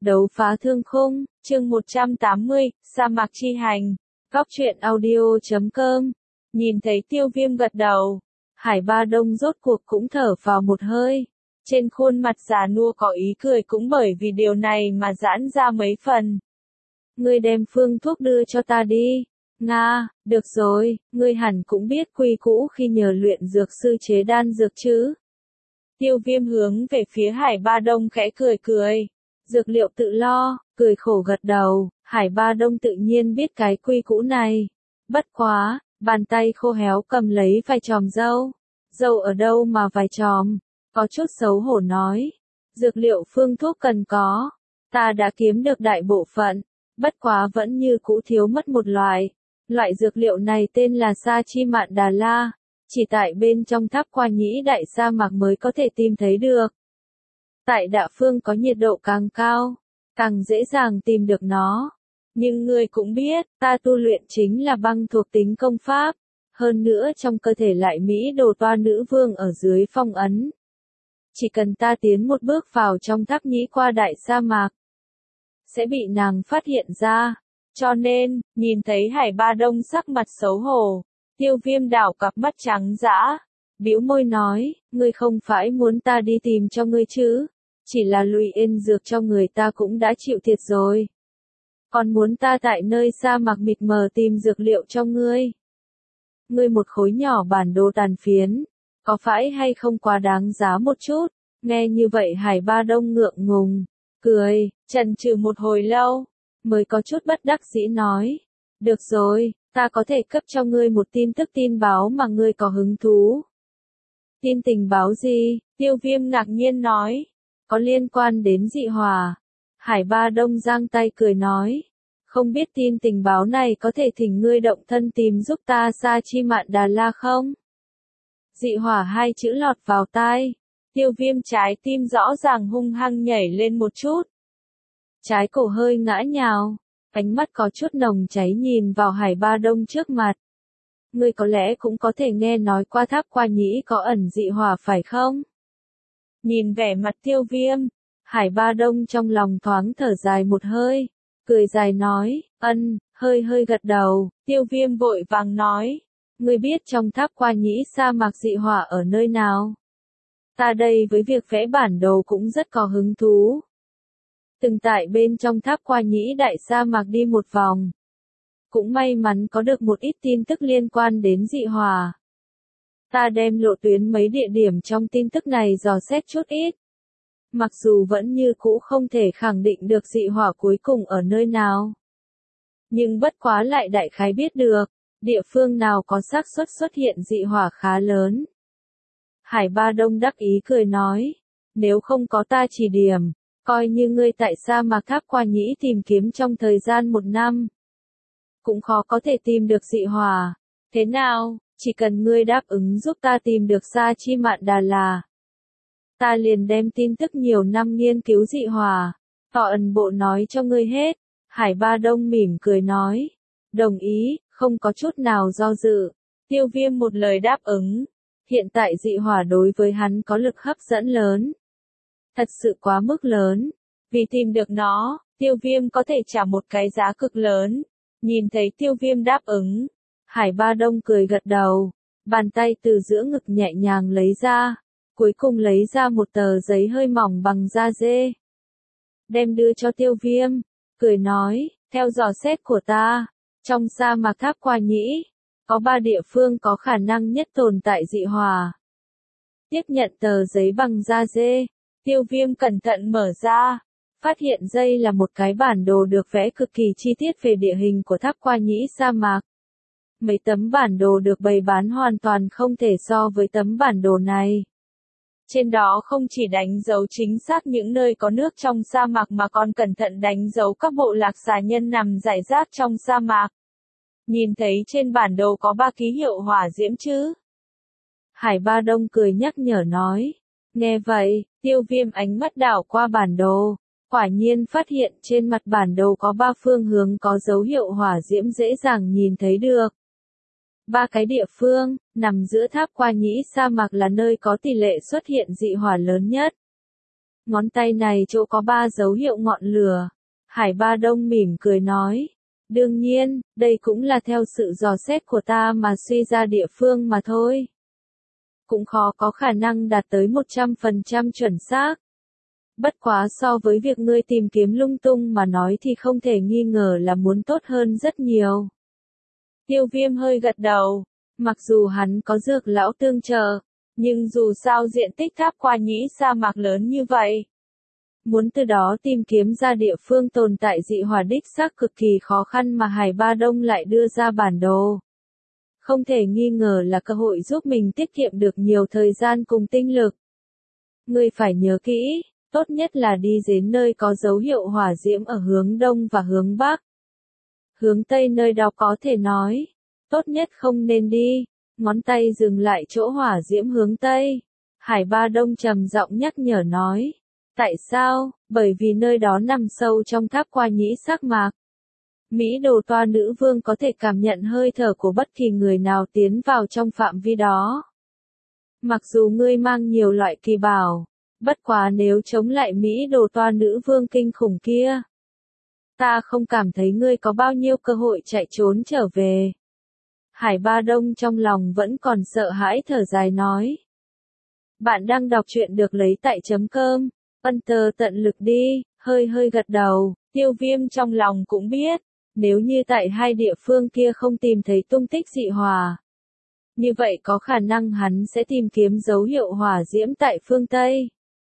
Đấu phá thương khung, chương 180, sa mạc chi hành. Góc truyện audio.com. Nhìn thấy Tiêu Viêm gật đầu, Hải Ba Đông rốt cuộc cũng thở vào một hơi. Trên khuôn mặt già nua có ý cười cũng bởi vì điều này mà giãn ra mấy phần. Ngươi đem phương thuốc đưa cho ta đi. Nga, được rồi, ngươi hẳn cũng biết quy cũ khi nhờ luyện dược sư chế đan dược chứ. Tiêu Viêm hướng về phía Hải Ba Đông khẽ cười cười. Dược liệu tự lo, cười khổ gật đầu, Hải Ba Đông tự nhiên biết cái quy cũ này. Bất quá, bàn tay khô héo cầm lấy vài chòm dâu. Dâu ở đâu mà vài chòm? Có chút xấu hổ nói. Dược liệu phương thuốc cần có. Ta đã kiếm được đại bộ phận. Bất quá vẫn như cũ thiếu mất một loại. Loại dược liệu này tên là Sa Chi Mạn Đà La. Chỉ tại bên trong tháp Qua Nhĩ Đại sa mạc mới có thể tìm thấy được. Tại Đạ Phương có nhiệt độ càng cao, càng dễ dàng tìm được nó. Nhưng ngươi cũng biết, ta tu luyện chính là băng thuộc tính công pháp. Hơn nữa trong cơ thể lại Mỹ Đồ Toa nữ vương ở dưới phong ấn. Chỉ cần ta tiến một bước vào trong tháp nhĩ qua đại sa mạc, sẽ bị nàng phát hiện ra. Cho nên, nhìn thấy Hải Ba Đông sắc mặt xấu hổ, Tiêu Viêm đảo cặp mắt trắng dã, bĩu môi nói, ngươi không phải muốn ta đi tìm cho ngươi chứ, chỉ là lùi yên dược cho người ta cũng đã chịu thiệt rồi. Còn muốn ta tại nơi sa mạc mịt mờ tìm dược liệu cho ngươi. Ngươi một khối nhỏ bản đồ tàn phiến, có phải hay không quá đáng giá một chút? Nghe như vậy Hải Ba Đông ngượng ngùng, cười, chần chừ một hồi lâu, mới có chút bất đắc dĩ nói, được rồi, ta có thể cấp cho ngươi một tin báo mà ngươi có hứng thú. Tin tình báo gì? Tiêu Viêm ngạc nhiên nói, có liên quan đến dị hỏa. Hải Ba Đông giang tay cười nói, không biết tin tình báo này có thể thỉnh ngươi động thân tìm giúp ta Sa Chi Mạn Đà La không? Dị hỏa hai chữ lọt vào tai, Tiêu Viêm trái tim rõ ràng hung hăng nhảy lên một chút. Trái cổ hơi ngã nhào, ánh mắt có chút nồng cháy nhìn vào Hải Ba Đông trước mặt. Ngươi có lẽ cũng có thể nghe nói qua tháp Qua Nhĩ có ẩn dị hỏa phải không? Nhìn vẻ mặt Tiêu Viêm, Hải Ba Đông trong lòng thoáng thở dài một hơi, cười dài nói, hơi gật đầu. Tiêu Viêm vội vàng nói, ngươi biết trong tháp Qua Nhĩ sa mạc dị hỏa ở nơi nào? Ta đây với việc vẽ bản đồ cũng rất có hứng thú. Từng tại bên trong tháp Qua Nhĩ Đại sa mạc đi một vòng. Cũng may mắn có được một ít tin tức liên quan đến dị hỏa. Ta đem lộ tuyến mấy địa điểm trong tin tức này dò xét chút ít. Mặc dù vẫn như cũ không thể khẳng định được dị hỏa cuối cùng ở nơi nào. Nhưng bất quá lại đại khái biết được, địa phương nào có xác suất xuất hiện dị hỏa khá lớn. Hải Ba Đông đắc ý cười nói, nếu không có ta chỉ điểm, coi như ngươi tại sa mạc tháp Qua Nhĩ tìm kiếm trong thời gian 1 năm. Cũng khó có thể tìm được dị hỏa. Thế nào, chỉ cần ngươi đáp ứng giúp ta tìm được Sa Chi Mạn Đà La, ta liền đem tin tức nhiều năm nghiên cứu dị hỏa, toàn bộ nói cho ngươi hết. Hải Ba Đông mỉm cười nói, đồng ý, không có chút nào do dự. Tiêu Viêm một lời đáp ứng. Hiện tại dị hỏa đối với hắn có lực hấp dẫn lớn. Thật sự quá mức lớn. Vì tìm được nó, Tiêu Viêm có thể trả một cái giá cực lớn. Nhìn thấy Tiêu Viêm đáp ứng, Hải Ba Đông cười gật đầu, bàn tay từ giữa ngực nhẹ nhàng lấy ra, cuối cùng lấy ra một tờ giấy hơi mỏng bằng da dê. Đem đưa cho Tiêu Viêm, cười nói, theo dò xét của ta, trong sa mạc tháp Qua Nhĩ, có 3 địa phương có khả năng nhất tồn tại dị hỏa. Tiếp nhận tờ giấy bằng da dê, Tiêu Viêm cẩn thận mở ra, phát hiện đây là một cái bản đồ được vẽ cực kỳ chi tiết về địa hình của tháp Qua Nhĩ sa mạc. Mấy tấm bản đồ được bày bán hoàn toàn không thể so với tấm bản đồ này. Trên đó không chỉ đánh dấu chính xác những nơi có nước trong sa mạc mà còn cẩn thận đánh dấu các bộ lạc xà nhân nằm rải rác trong sa mạc. Nhìn thấy trên bản đồ có 3 ký hiệu hỏa diễm chứ? Hải Ba Đông cười nhắc nhở nói. Nghe vậy, Tiêu Viêm ánh mắt đảo qua bản đồ, quả nhiên phát hiện trên mặt bản đồ có 3 phương hướng có dấu hiệu hỏa diễm dễ dàng nhìn thấy được. 3 cái địa phương, nằm giữa tháp Qua Nhĩ sa mạc là nơi có tỷ lệ xuất hiện dị hỏa lớn nhất. ngón tay này chỗ có 3 dấu hiệu ngọn lửa. Hải Ba Đông mỉm cười nói. Đương nhiên, đây cũng là theo sự dò xét của ta mà suy ra địa phương mà thôi. Cũng khó có khả năng đạt tới 100% chuẩn xác. Bất quá so với việc ngươi tìm kiếm lung tung mà nói thì không thể nghi ngờ là muốn tốt hơn rất nhiều. Tiêu Viêm hơi gật đầu. Mặc dù hắn có dược lão tương trợ, nhưng dù sao diện tích tháp Qua Nhĩ sa mạc lớn như vậy. Muốn từ đó tìm kiếm ra địa phương tồn tại dị hỏa đích xác cực kỳ khó khăn mà Hải Ba Đông lại đưa ra bản đồ. Không thể nghi ngờ là cơ hội giúp mình tiết kiệm được nhiều thời gian cùng tinh lực. Ngươi phải nhớ kỹ, tốt nhất là đi đến nơi có dấu hiệu hỏa diễm ở hướng đông và hướng bắc. Hướng tây nơi đó có thể nói, tốt nhất không nên đi. Ngón tay dừng lại chỗ hỏa diễm hướng tây. Hải Ba Đông trầm giọng nhắc nhở nói. Tại sao? Bởi vì nơi đó nằm sâu trong tháp Qua Nhĩ sắc mạc. Mỹ Đồ Toa nữ vương có thể cảm nhận hơi thở của bất kỳ người nào tiến vào trong phạm vi đó. Mặc dù ngươi mang nhiều loại kỳ bảo, bất quá nếu chống lại Mỹ Đồ Toa nữ vương kinh khủng kia, ta không cảm thấy ngươi có bao nhiêu cơ hội chạy trốn trở về. Hải Ba Đông trong lòng vẫn còn sợ hãi thở dài nói. Bạn đang đọc truyện được lấy tại chấm cơm. Enter tận lực đi, hơi gật đầu. Tiêu Viêm trong lòng cũng biết, nếu như tại hai địa phương kia không tìm thấy tung tích dị hỏa, như vậy có khả năng hắn sẽ tìm kiếm dấu hiệu hỏa diễm tại phương Tây.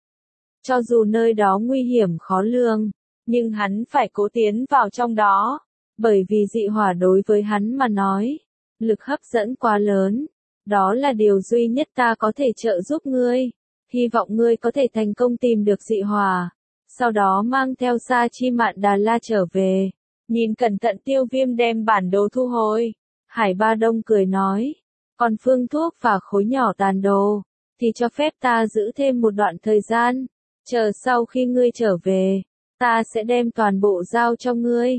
Cho dù nơi đó nguy hiểm khó lường, nhưng hắn phải cố tiến vào trong đó, bởi vì dị hỏa đối với hắn mà nói, lực hấp dẫn quá lớn. Đó là điều duy nhất ta có thể trợ giúp ngươi. Hy vọng ngươi có thể thành công tìm được dị hỏa, sau đó mang theo Sa Chi Mạn Đà La trở về. Nhìn cẩn thận Tiêu Viêm đem bản đồ thu hồi. Hải Ba Đông cười nói, còn phương thuốc và khối nhỏ tàn đồ, thì cho phép ta giữ thêm một đoạn thời gian. Chờ sau khi ngươi trở về, ta sẽ đem toàn bộ giao cho ngươi.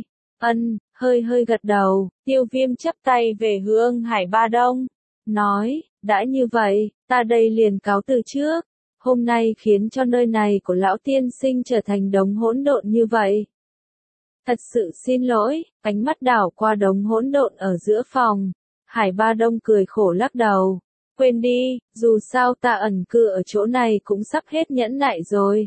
Hơi gật đầu, Tiêu Viêm chắp tay về hướng Hải Ba Đông. Nói, đã như vậy, ta đây liền cáo từ trước. Hôm nay khiến cho nơi này của lão tiên sinh trở thành đống hỗn độn như vậy. Thật sự xin lỗi, ánh mắt đảo qua đống hỗn độn ở giữa phòng. Hải Ba Đông cười khổ lắc đầu. Quên đi, dù sao ta ẩn cư ở chỗ này cũng sắp hết nhẫn nại rồi.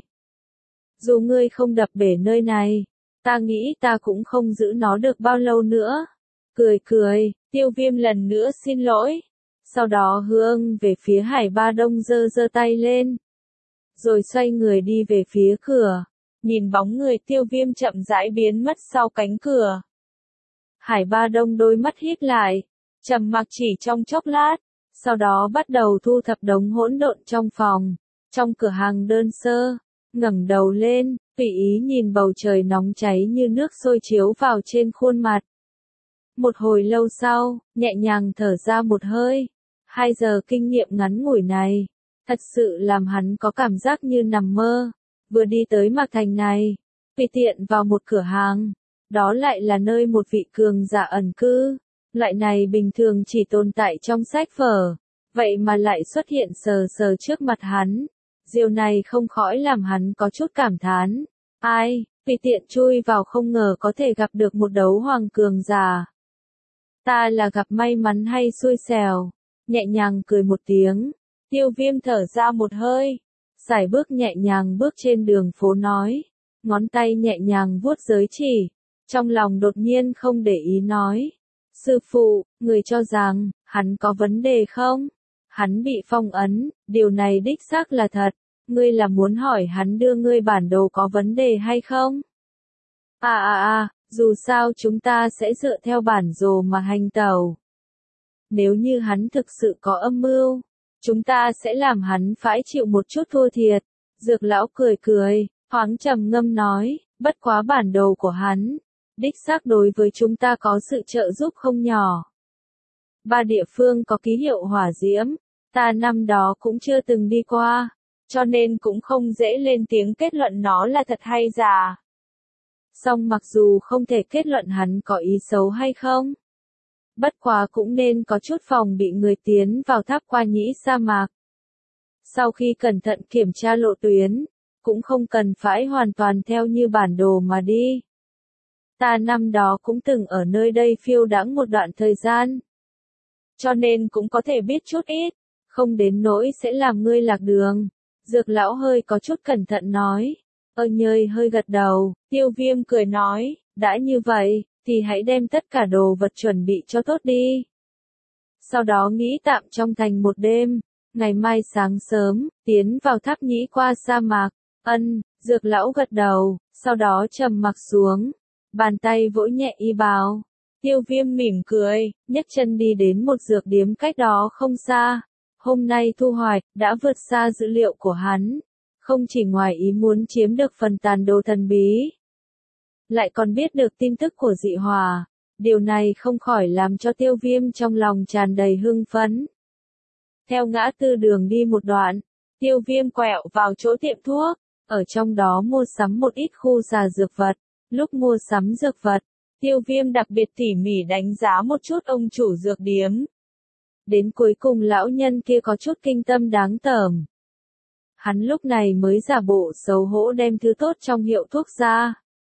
Dù ngươi không đập bể nơi này, ta nghĩ ta cũng không giữ nó được bao lâu nữa. Cười, Tiêu Viêm lần nữa xin lỗi. Sau đó hướng về phía Hải Ba Đông giơ tay lên. Rồi xoay người đi về phía cửa. Nhìn bóng người Tiêu Viêm chậm rãi biến mất sau cánh cửa. Hải Ba Đông đôi mắt híp lại, trầm mặc chỉ trong chốc lát, sau đó bắt đầu thu thập đống hỗn độn trong phòng, trong cửa hàng đơn sơ, ngẩng đầu lên, tùy ý nhìn bầu trời nóng cháy như nước sôi chiếu vào trên khuôn mặt. Một hồi lâu sau, nhẹ nhàng thở ra một hơi. 2 giờ kinh nghiệm ngắn ngủi này, thật sự làm hắn có cảm giác như nằm mơ. Vừa đi tới Mạc Thành này, tùy tiện vào một cửa hàng, đó lại là nơi một vị cường giả ẩn cư. Loại này bình thường chỉ tồn tại trong sách vở, vậy mà lại xuất hiện sờ trước mặt hắn. Điều này không khỏi làm hắn có chút cảm thán. Ai, tùy tiện chui vào không ngờ có thể gặp được một đấu hoàng cường giả. Ta là gặp may mắn hay xui xẻo? Nhẹ nhàng cười một tiếng, Tiêu Viêm thở ra một hơi, sải bước nhẹ nhàng bước trên đường phố nói, ngón tay nhẹ nhàng vuốt giới chỉ, trong lòng đột nhiên không để ý nói, sư phụ, người cho rằng, hắn có vấn đề không? Hắn bị phong ấn, điều này đích xác là thật, ngươi là muốn hỏi hắn đưa ngươi bản đồ có vấn đề hay không? Dù sao chúng ta sẽ dựa theo bản đồ mà hành tẩu. Nếu như hắn thực sự có âm mưu, chúng ta sẽ làm hắn phải chịu một chút thua thiệt. Dược lão cười, thoáng trầm ngâm nói, bất quá bản đồ của hắn, đích xác đối với chúng ta có sự trợ giúp không nhỏ. 3 địa phương có ký hiệu hỏa diễm, ta năm đó cũng chưa từng đi qua, cho nên cũng không dễ lên tiếng kết luận nó là thật hay giả. Song mặc dù không thể kết luận hắn có ý xấu hay không, bất quá cũng nên có chút phòng bị người tiến vào tháp Qua Nhĩ sa mạc. Sau khi cẩn thận kiểm tra lộ tuyến, cũng không cần phải hoàn toàn theo như bản đồ mà đi. Ta năm đó cũng từng ở nơi đây phiêu đãng một đoạn thời gian. Cho nên cũng có thể biết chút ít, không đến nỗi sẽ làm ngươi lạc đường. Dược lão hơi có chút cẩn thận nói. Nhơi hơi gật đầu, Tiêu Viêm cười nói, đã như vậy, thì hãy đem tất cả đồ vật chuẩn bị cho tốt đi. Sau đó nghỉ tạm trong thành một đêm, ngày mai sáng sớm, tiến vào tháp nhĩ qua sa mạc. Dược lão gật đầu, sau đó trầm mặc xuống, bàn tay vỗ nhẹ y bào. Tiêu Viêm mỉm cười, nhấc chân đi đến một dược điếm cách đó không xa. Hôm nay thu hoạch đã vượt xa dữ liệu của hắn, không chỉ ngoài ý muốn chiếm được phần tàn đồ thần bí, lại còn biết được tin tức của dị hỏa. Điều này không khỏi làm cho Tiêu Viêm trong lòng tràn đầy hưng phấn. Theo ngã tư đường đi một đoạn, Tiêu Viêm quẹo vào chỗ tiệm thuốc, ở trong đó mua sắm một ít khu xà dược vật. Lúc mua sắm dược vật, Tiêu Viêm đặc biệt tỉ mỉ đánh giá một chút ông chủ dược điếm. Đến cuối cùng lão nhân kia có chút kinh tâm đáng tởm. Hắn lúc này mới giả bộ xấu hổ đem thứ tốt trong hiệu thuốc ra.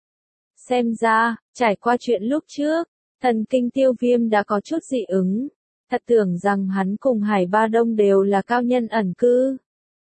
Xem ra, trải qua chuyện lúc trước, thần kinh Tiêu Viêm đã có chút dị ứng. Thật tưởng rằng hắn cùng Hải Ba Đông đều là cao nhân ẩn cư.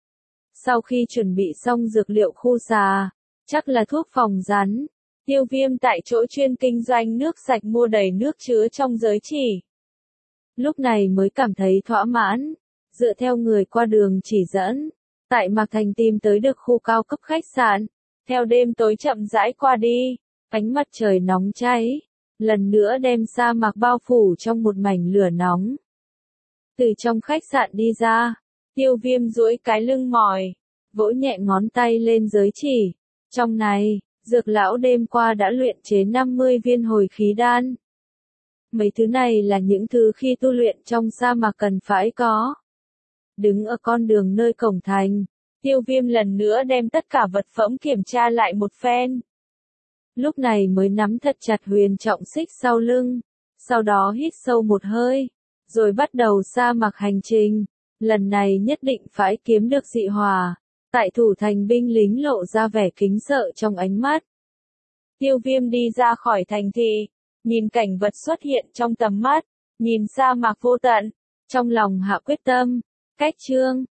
Sau khi chuẩn bị xong dược liệu khu xà, chắc là thuốc phòng rắn, Tiêu Viêm tại chỗ chuyên kinh doanh nước sạch mua đầy nước chứa trong giới chỉ. Lúc này mới cảm thấy thỏa mãn, dựa theo người qua đường chỉ dẫn, tại Mạc Thành tìm tới được khu cao cấp khách sạn. Theo đêm tối chậm rãi qua đi, ánh mặt trời nóng cháy, lần nữa đem sa mạc bao phủ trong một mảnh lửa nóng. Từ trong khách sạn đi ra, Tiêu Viêm duỗi cái lưng mỏi, vỗ nhẹ ngón tay lên giới chỉ. Trong này, dược lão đêm qua đã luyện chế 50 viên hồi khí đan. Mấy thứ này là những thứ khi tu luyện trong sa mạc cần phải có. Đứng ở con đường nơi cổng thành, Tiêu Viêm lần nữa đem tất cả vật phẩm kiểm tra lại một phen. Lúc này mới nắm thật chặt huyền trọng xích sau lưng, sau đó hít sâu một hơi, rồi bắt đầu sa mạc hành trình. Lần này nhất định phải kiếm được dị hỏa. Tại thủ thành binh lính lộ ra vẻ kính sợ trong ánh mắt. Tiêu Viêm đi ra khỏi thành thị, nhìn cảnh vật xuất hiện trong tầm mắt, nhìn sa mạc vô tận, trong lòng hạ quyết tâm. Cách chương